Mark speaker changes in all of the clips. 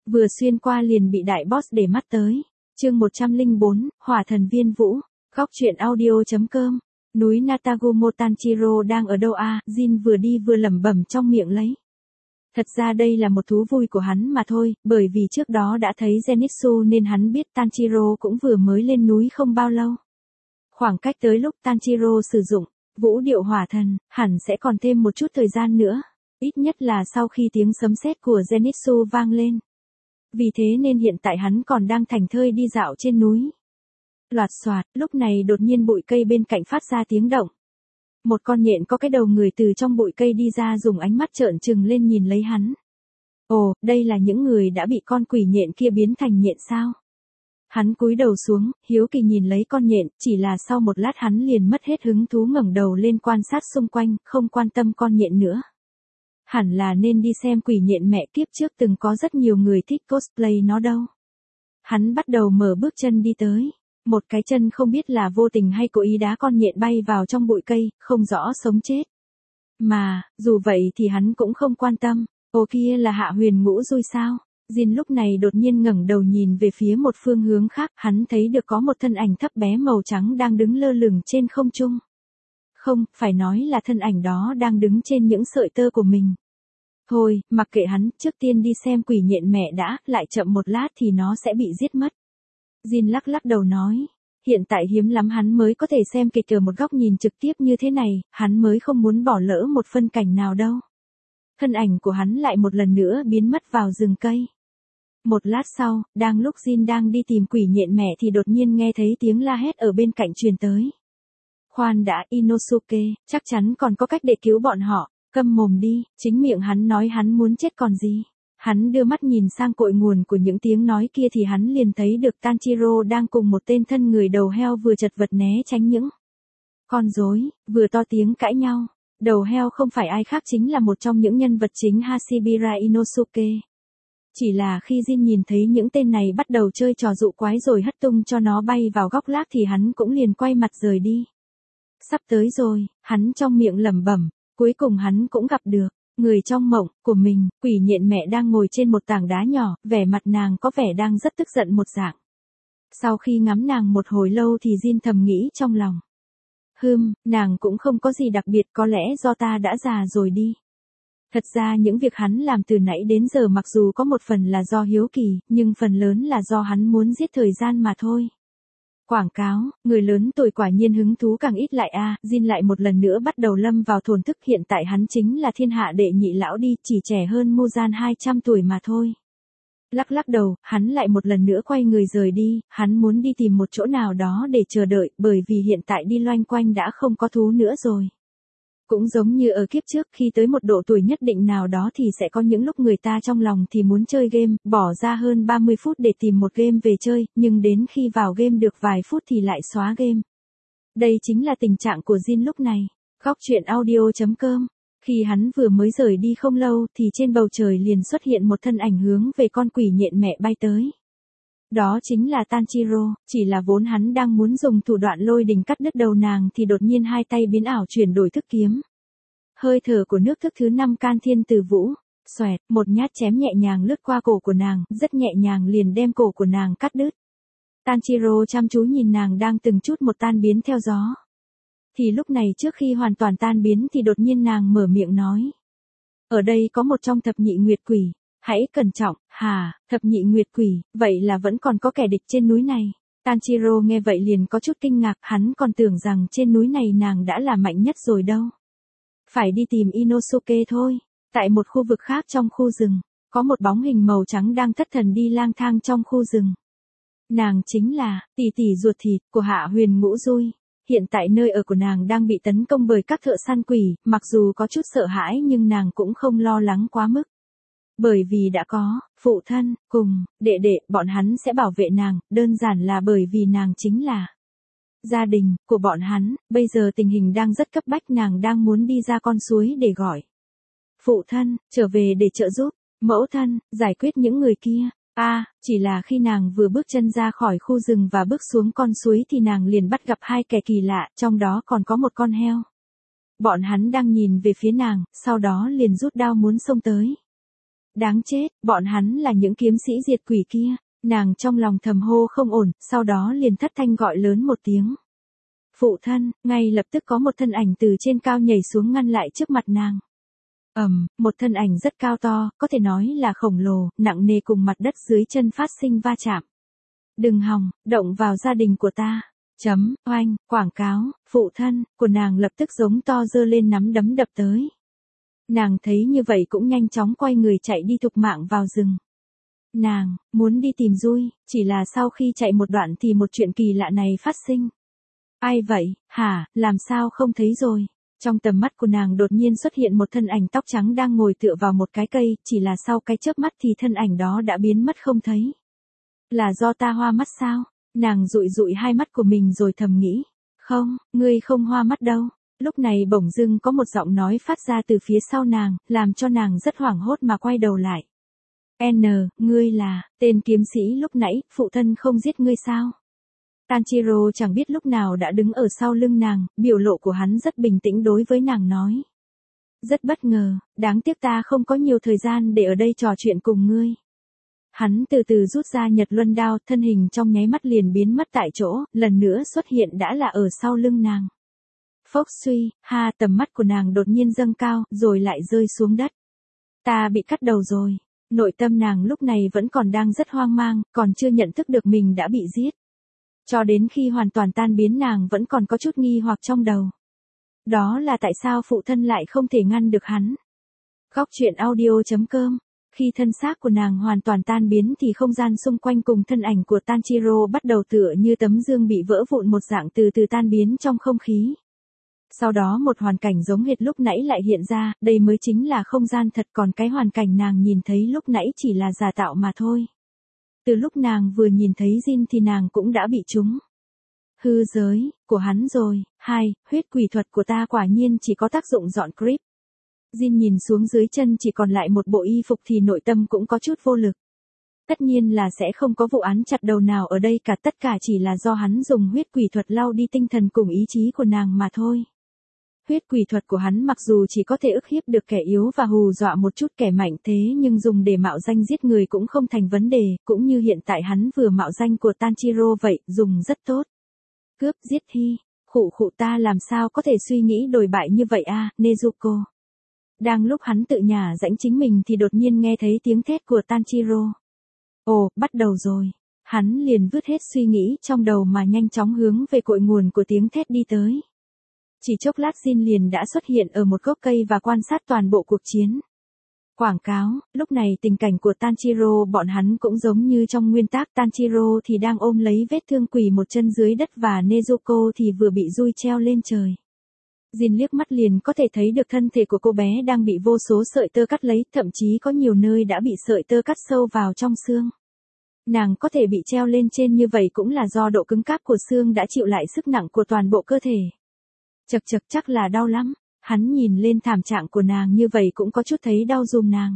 Speaker 1: Vừa xuyên qua liền bị đại boss để mắt tới. Chương 104, Hỏa thần Viên Vũ. Góc truyện audio.com. Núi Natagumo Tanjiro đang ở đâu à? Jin vừa đi vừa lẩm bẩm trong miệng lấy. Thật ra đây là một thú vui của hắn mà thôi, bởi vì trước đó đã thấy Zenitsu nên hắn biết Tanjiro cũng vừa mới lên núi không bao lâu. Khoảng cách tới lúc Tanjiro sử dụng vũ điệu hỏa thần, hẳn sẽ còn thêm một chút thời gian nữa, ít nhất là sau khi tiếng sấm sét của Zenitsu vang lên. Vì thế nên hiện tại hắn còn đang thảnh thơi đi dạo trên núi. Loạt xoạt, lúc này đột nhiên bụi cây bên cạnh phát ra tiếng động. Một con nhện có cái đầu người từ trong bụi cây đi ra dùng ánh mắt trợn trừng lên nhìn lấy hắn. Ồ, đây là những người đã bị con quỷ nhện kia biến thành nhện sao? Hắn cúi đầu xuống, hiếu kỳ nhìn lấy con nhện, chỉ là sau một lát hắn liền mất hết hứng thú ngẩng đầu lên quan sát xung quanh, không quan tâm con nhện nữa. Hẳn là nên đi xem quỷ nhện mẹ kiếp trước từng có rất nhiều người thích cosplay nó đâu. Hắn bắt đầu mở bước chân đi tới. Một cái chân không biết là vô tình hay cố ý đá con nhện bay vào trong bụi cây, không rõ sống chết. Mà, dù vậy thì hắn cũng không quan tâm. Ồ kia là Hạ Huyền Ngũ Dui sao? Jin lúc này đột nhiên ngẩng đầu nhìn về phía một phương hướng khác, hắn thấy được có một thân ảnh thấp bé màu trắng đang đứng lơ lửng trên không trung. Không, phải nói là thân ảnh đó đang đứng trên những sợi tơ của mình. Thôi, mặc kệ hắn, trước tiên đi xem quỷ nhện mẹ đã, lại chậm một lát thì nó sẽ bị giết mất. Jin lắc đầu nói, hiện tại hiếm lắm hắn mới có thể xem kịch ở một góc nhìn trực tiếp như thế này, hắn mới không muốn bỏ lỡ một phân cảnh nào đâu. Thân ảnh của hắn lại một lần nữa biến mất vào rừng cây. Một lát sau, đang lúc Jin đang đi tìm quỷ nhện mẹ thì đột nhiên nghe thấy tiếng la hét ở bên cạnh truyền tới. Khoan đã, Inosuke, chắc chắn còn có cách để cứu bọn họ, câm mồm đi, chính miệng hắn nói hắn muốn chết còn gì. Hắn đưa mắt nhìn sang cội nguồn của những tiếng nói kia thì hắn liền thấy được Tanjiro đang cùng một tên thân người đầu heo vừa chật vật né tránh những con rối, vừa to tiếng cãi nhau. Đầu heo không phải ai khác chính là một trong những nhân vật chính Hashibira Inosuke. Chỉ là khi Jin nhìn thấy những tên này bắt đầu chơi trò dụ quái rồi hất tung cho nó bay vào góc lác thì hắn cũng liền quay mặt rời đi. Sắp tới rồi, hắn trong miệng lẩm bẩm, cuối cùng hắn cũng gặp được người trong mộng của mình. Quỷ nhện mẹ đang ngồi trên một tảng đá nhỏ, vẻ mặt nàng có vẻ đang rất tức giận một dạng. Sau khi ngắm nàng một hồi lâu thì Jin thầm nghĩ trong lòng. Nàng cũng không có gì đặc biệt, có lẽ do ta đã già rồi đi. Thật ra những việc hắn làm từ nãy đến giờ mặc dù có một phần là do hiếu kỳ, nhưng phần lớn là do hắn muốn giết thời gian mà thôi. Quảng cáo, người lớn tuổi quả nhiên hứng thú càng ít lại a. Jin lại một lần nữa bắt đầu lâm vào thổn thức, hiện tại hắn chính là thiên hạ đệ nhị lão đi, chỉ trẻ hơn Muzan 200 tuổi mà thôi. Lắc đầu, hắn lại một lần nữa quay người rời đi, hắn muốn đi tìm một chỗ nào đó để chờ đợi, bởi vì hiện tại đi loanh quanh đã không có thú nữa rồi. Cũng giống như ở kiếp trước, khi tới một độ tuổi nhất định nào đó thì sẽ có những lúc người ta trong lòng thì muốn chơi game, bỏ ra hơn 30 phút để tìm một game về chơi, nhưng đến khi vào game được vài phút thì lại xóa game. Đây chính là tình trạng của Jin lúc này. Góc truyện audio.com. Khi hắn vừa mới rời đi không lâu thì trên bầu trời liền xuất hiện một thân ảnh hướng về con quỷ nhện mẹ bay tới. Đó chính là Tanjiro, chỉ là vốn hắn đang muốn dùng thủ đoạn lôi đình cắt đứt đầu nàng thì đột nhiên hai tay biến ảo chuyển đổi thức kiếm. Hơi thở của nước thức thứ 5 Can Thiên Tử Vũ, xoẹt, một nhát chém nhẹ nhàng lướt qua cổ của nàng, rất nhẹ nhàng liền đem cổ của nàng cắt đứt. Tanjiro chăm chú nhìn nàng đang từng chút một tan biến theo gió. Thì lúc này trước khi hoàn toàn tan biến thì đột nhiên nàng mở miệng nói. Ở đây có một trong thập nhị nguyệt quỷ. Hãy cẩn trọng, thập nhị nguyệt quỷ, vậy là vẫn còn có kẻ địch trên núi này. Tanjiro nghe vậy liền có chút kinh ngạc, hắn còn tưởng rằng trên núi này nàng đã là mạnh nhất rồi đâu. Phải đi tìm Inosuke thôi. Tại một khu vực khác trong khu rừng, có một bóng hình màu trắng đang thất thần đi lang thang trong khu rừng. Nàng chính là tỷ tỷ ruột thịt của Hạ Huyền Ngũ Dui. Hiện tại nơi ở của nàng đang bị tấn công bởi các thợ săn quỷ, mặc dù có chút sợ hãi nhưng nàng cũng không lo lắng quá mức. Bởi vì đã có phụ thân cùng đệ đệ, bọn hắn sẽ bảo vệ nàng, đơn giản là bởi vì nàng chính là gia đình của bọn hắn. Bây giờ tình hình đang rất cấp bách, nàng đang muốn đi ra con suối để gọi phụ thân trở về để trợ giúp mẫu thân giải quyết những người kia. Chỉ là khi nàng vừa bước chân ra khỏi khu rừng và bước xuống con suối thì nàng liền bắt gặp hai kẻ kỳ lạ, trong đó còn có một con heo. Bọn hắn đang nhìn về phía nàng, sau đó liền rút đao muốn xông tới. Đáng chết, bọn hắn là những kiếm sĩ diệt quỷ kia. Nàng trong lòng thầm hô không ổn, sau đó liền thất thanh gọi lớn một tiếng. Phụ thân, ngay lập tức có một thân ảnh từ trên cao nhảy xuống ngăn lại trước mặt nàng. Một thân ảnh rất cao to, có thể nói là khổng lồ, nặng nề cùng mặt đất dưới chân phát sinh va chạm. Đừng hòng, động vào gia đình của ta. Oanh, quảng cáo, phụ thân, của nàng lập tức giống to giơ lên nắm đấm đập tới. Nàng thấy như vậy cũng nhanh chóng quay người chạy đi thục mạng vào rừng. Nàng, muốn đi tìm Dui, chỉ là sau khi chạy một đoạn thì một chuyện kỳ lạ này phát sinh. Ai vậy, hả, làm sao không thấy rồi? Trong tầm mắt của nàng đột nhiên xuất hiện một thân ảnh tóc trắng đang ngồi tựa vào một cái cây, chỉ là sau cái chớp mắt thì thân ảnh đó đã biến mất không thấy. Là do ta hoa mắt sao? Nàng dụi dụi hai mắt của mình rồi thầm nghĩ. Không, ngươi không hoa mắt đâu. Lúc này bỗng dưng có một giọng nói phát ra từ phía sau nàng, làm cho nàng rất hoảng hốt mà quay đầu lại. Ngươi là, tên kiếm sĩ lúc nãy, phụ thân không giết ngươi sao? Tanjiro chẳng biết lúc nào đã đứng ở sau lưng nàng, biểu lộ của hắn rất bình tĩnh đối với nàng nói. Rất bất ngờ, đáng tiếc ta không có nhiều thời gian để ở đây trò chuyện cùng ngươi. Hắn từ từ rút ra Nhật Luân đao, thân hình trong nháy mắt liền biến mất tại chỗ, lần nữa xuất hiện đã là ở sau lưng nàng. Phốc suy, tầm mắt của nàng đột nhiên dâng cao, rồi lại rơi xuống đất. Ta bị cắt đầu rồi. Nội tâm nàng lúc này vẫn còn đang rất hoang mang, còn chưa nhận thức được mình đã bị giết. Cho đến khi hoàn toàn tan biến nàng vẫn còn có chút nghi hoặc trong đầu. Đó là tại sao phụ thân lại không thể ngăn được hắn. Góc truyện audio.com. Khi thân xác của nàng hoàn toàn tan biến thì không gian xung quanh cùng thân ảnh của Tanjiro bắt đầu tựa như tấm dương bị vỡ vụn một dạng từ từ tan biến trong không khí. Sau đó một hoàn cảnh giống hệt lúc nãy lại hiện ra, đây mới chính là không gian thật, còn cái hoàn cảnh nàng nhìn thấy lúc nãy chỉ là giả tạo mà thôi. Từ lúc nàng vừa nhìn thấy Jin thì nàng cũng đã bị trúng. Hư giới, của hắn rồi. Huyết quỷ thuật của ta quả nhiên chỉ có tác dụng dọn creep. Jin nhìn xuống dưới chân chỉ còn lại một bộ y phục thì nội tâm cũng có chút vô lực. Tất nhiên là sẽ không có vụ án chặt đầu nào ở đây cả, tất cả chỉ là do hắn dùng huyết quỷ thuật lau đi tinh thần cùng ý chí của nàng mà thôi. Huyết quỷ thuật của hắn mặc dù chỉ có thể ức hiếp được kẻ yếu và hù dọa một chút kẻ mạnh thế nhưng dùng để mạo danh giết người cũng không thành vấn đề, cũng như hiện tại hắn vừa mạo danh của Tanjiro vậy, dùng rất tốt. Cướp giết thi, khụ ta làm sao có thể suy nghĩ đồi bại như vậy Nezuko. Đang lúc hắn tự nhả rãnh chính mình thì đột nhiên nghe thấy tiếng thét của Tanjiro. Ồ, bắt đầu rồi. Hắn liền vứt hết suy nghĩ trong đầu mà nhanh chóng hướng về cội nguồn của tiếng thét đi tới. Chỉ chốc lát Jin liền đã xuất hiện ở một gốc cây và quan sát toàn bộ cuộc chiến. Quảng cáo, lúc này tình cảnh của Tanjiro bọn hắn cũng giống như trong nguyên tác, Tanjiro thì đang ôm lấy vết thương quỳ một chân dưới đất và Nezuko thì vừa bị Dui treo lên trời. Jin liếc mắt liền có thể thấy được thân thể của cô bé đang bị vô số sợi tơ cắt lấy, thậm chí có nhiều nơi đã bị sợi tơ cắt sâu vào trong xương. Nàng có thể bị treo lên trên như vậy cũng là do độ cứng cáp của xương đã chịu lại sức nặng của toàn bộ cơ thể. Chật chắc là đau lắm. Hắn nhìn lên thảm trạng của nàng như vậy cũng có chút thấy đau giùm nàng.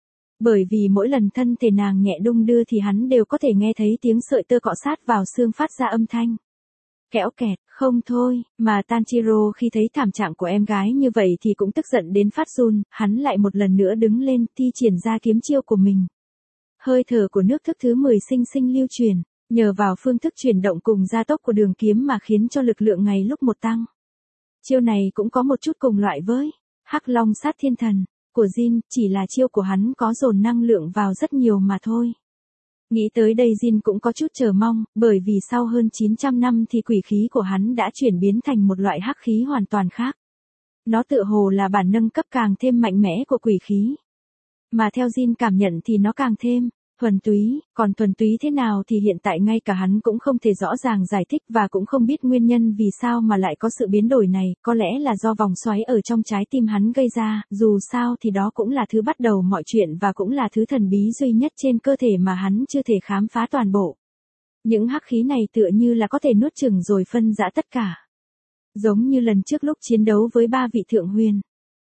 Speaker 1: Bởi vì mỗi lần thân thể nàng nhẹ đung đưa thì hắn đều có thể nghe thấy tiếng sợi tơ cọ sát vào xương phát ra âm thanh. Kẽo kẹt, không thôi, mà Tanjiro khi thấy thảm trạng của em gái như vậy thì cũng tức giận đến phát run, hắn lại một lần nữa đứng lên thi triển ra kiếm chiêu của mình. Hơi thở của nước thức thứ 10 sinh sinh lưu truyền, nhờ vào phương thức chuyển động cùng gia tốc của đường kiếm mà khiến cho lực lượng ngày lúc một tăng. Chiêu này cũng có một chút cùng loại với Hắc Long sát thiên thần của Jin, chỉ là chiêu của hắn có dồn năng lượng vào rất nhiều mà thôi. Nghĩ tới đây Jin cũng có chút chờ mong, bởi vì sau hơn 900 năm thì quỷ khí của hắn đã chuyển biến thành một loại hắc khí hoàn toàn khác. Nó tựa hồ là bản nâng cấp càng thêm mạnh mẽ của quỷ khí. Mà theo Jin cảm nhận thì nó càng thêm thuần túy, còn thuần túy thế nào thì hiện tại ngay cả hắn cũng không thể rõ ràng giải thích và cũng không biết nguyên nhân vì sao mà lại có sự biến đổi này, có lẽ là do vòng xoáy ở trong trái tim hắn gây ra, dù sao thì đó cũng là thứ bắt đầu mọi chuyện và cũng là thứ thần bí duy nhất trên cơ thể mà hắn chưa thể khám phá toàn bộ. Những hắc khí này tựa như là có thể nuốt chửng rồi phân rã tất cả. Giống như lần trước lúc chiến đấu với 3 vị thượng huyền.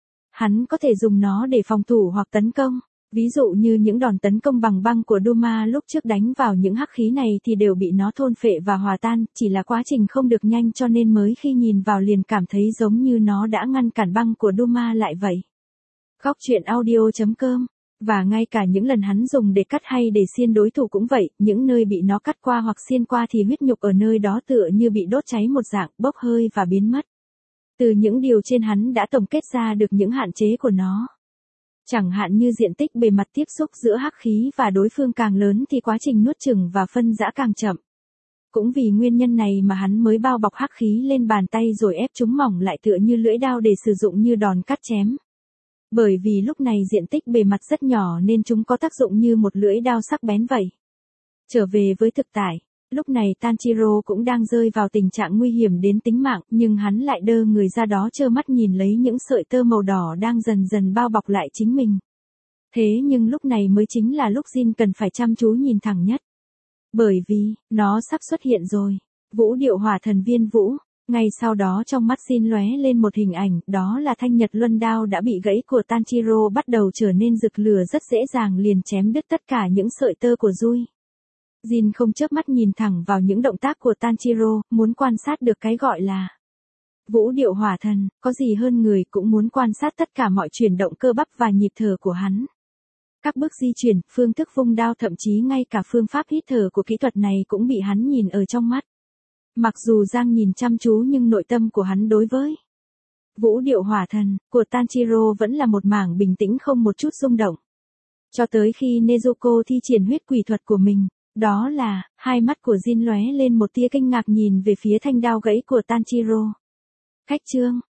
Speaker 1: Hắn có thể dùng nó để phòng thủ hoặc tấn công. Ví dụ như những đòn tấn công bằng băng của Duma lúc trước đánh vào những hắc khí này thì đều bị nó thôn phệ và hòa tan, chỉ là quá trình không được nhanh cho nên mới khi nhìn vào liền cảm thấy giống như nó đã ngăn cản băng của Duma lại vậy. Góc truyện audio.com Và ngay cả những lần hắn dùng để cắt hay để xiên đối thủ cũng vậy, những nơi bị nó cắt qua hoặc xiên qua thì huyết nhục ở nơi đó tựa như bị đốt cháy một dạng, bốc hơi và biến mất. Từ những điều trên hắn đã tổng kết ra được những hạn chế của nó. Chẳng hạn như diện tích bề mặt tiếp xúc giữa hắc khí và đối phương càng lớn thì quá trình nuốt chửng và phân rã càng chậm. Cũng vì nguyên nhân này mà hắn mới bao bọc hắc khí lên bàn tay rồi ép chúng mỏng lại tựa như lưỡi dao để sử dụng như đòn cắt chém. Bởi vì lúc này diện tích bề mặt rất nhỏ nên chúng có tác dụng như một lưỡi dao sắc bén vậy. Trở về với thực tại, lúc này Tanjiro cũng đang rơi vào tình trạng nguy hiểm đến tính mạng, nhưng hắn lại đơ người ra đó trơ mắt nhìn lấy những sợi tơ màu đỏ đang dần dần bao bọc lại chính mình. Thế nhưng lúc này mới chính là lúc Jin cần phải chăm chú nhìn thẳng nhất. Bởi vì, nó sắp xuất hiện rồi. Vũ điệu hỏa thần viên vũ. Ngay sau đó trong mắt Jin lóe lên một hình ảnh, đó là thanh nhật luân đao đã bị gãy của Tanjiro bắt đầu trở nên rực lửa rất dễ dàng liền chém đứt tất cả những sợi tơ của Rui. Jin không chớp mắt nhìn thẳng vào những động tác của Tanjiro, muốn quan sát được cái gọi là vũ điệu hỏa thần, có gì hơn người cũng muốn quan sát tất cả mọi chuyển động cơ bắp và nhịp thở của hắn. Các bước di chuyển, phương thức vung đao thậm chí ngay cả phương pháp hít thở của kỹ thuật này cũng bị hắn nhìn ở trong mắt. Mặc dù Giang nhìn chăm chú nhưng nội tâm của hắn đối với vũ điệu hỏa thần của Tanjiro vẫn là một mảng bình tĩnh không một chút rung động. Cho tới khi Nezuko thi triển huyết quỷ thuật của mình, đó là, hai mắt của Jin lóe lên một tia kinh ngạc nhìn về phía thanh đao gãy của Tanjiro. Khách chương